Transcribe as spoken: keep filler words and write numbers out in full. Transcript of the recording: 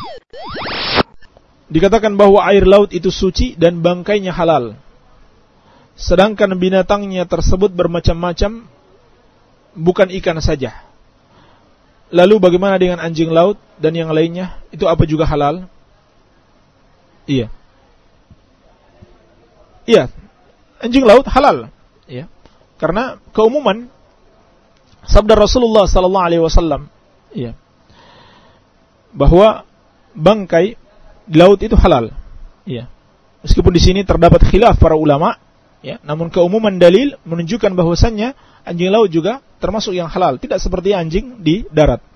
Dikatakan bahwa air laut itu suci dan bangkainya halal, sedangkan binatangnya tersebut bermacam-macam, bukan ikan saja. Lalu bagaimana dengan anjing laut dan yang lainnya? Itu apa juga halal? Iya. Iya, anjing laut halal. Iya. Karena keumuman sabda Rasulullah sallallahu alaihi wasallam, iya, bahwa bangkai di laut itu halal. Iya. Meskipun di sini terdapat khilaf para ulama, ya, namun keumuman dalil menunjukkan bahwasannya anjing laut juga termasuk yang halal, tidak seperti anjing di darat.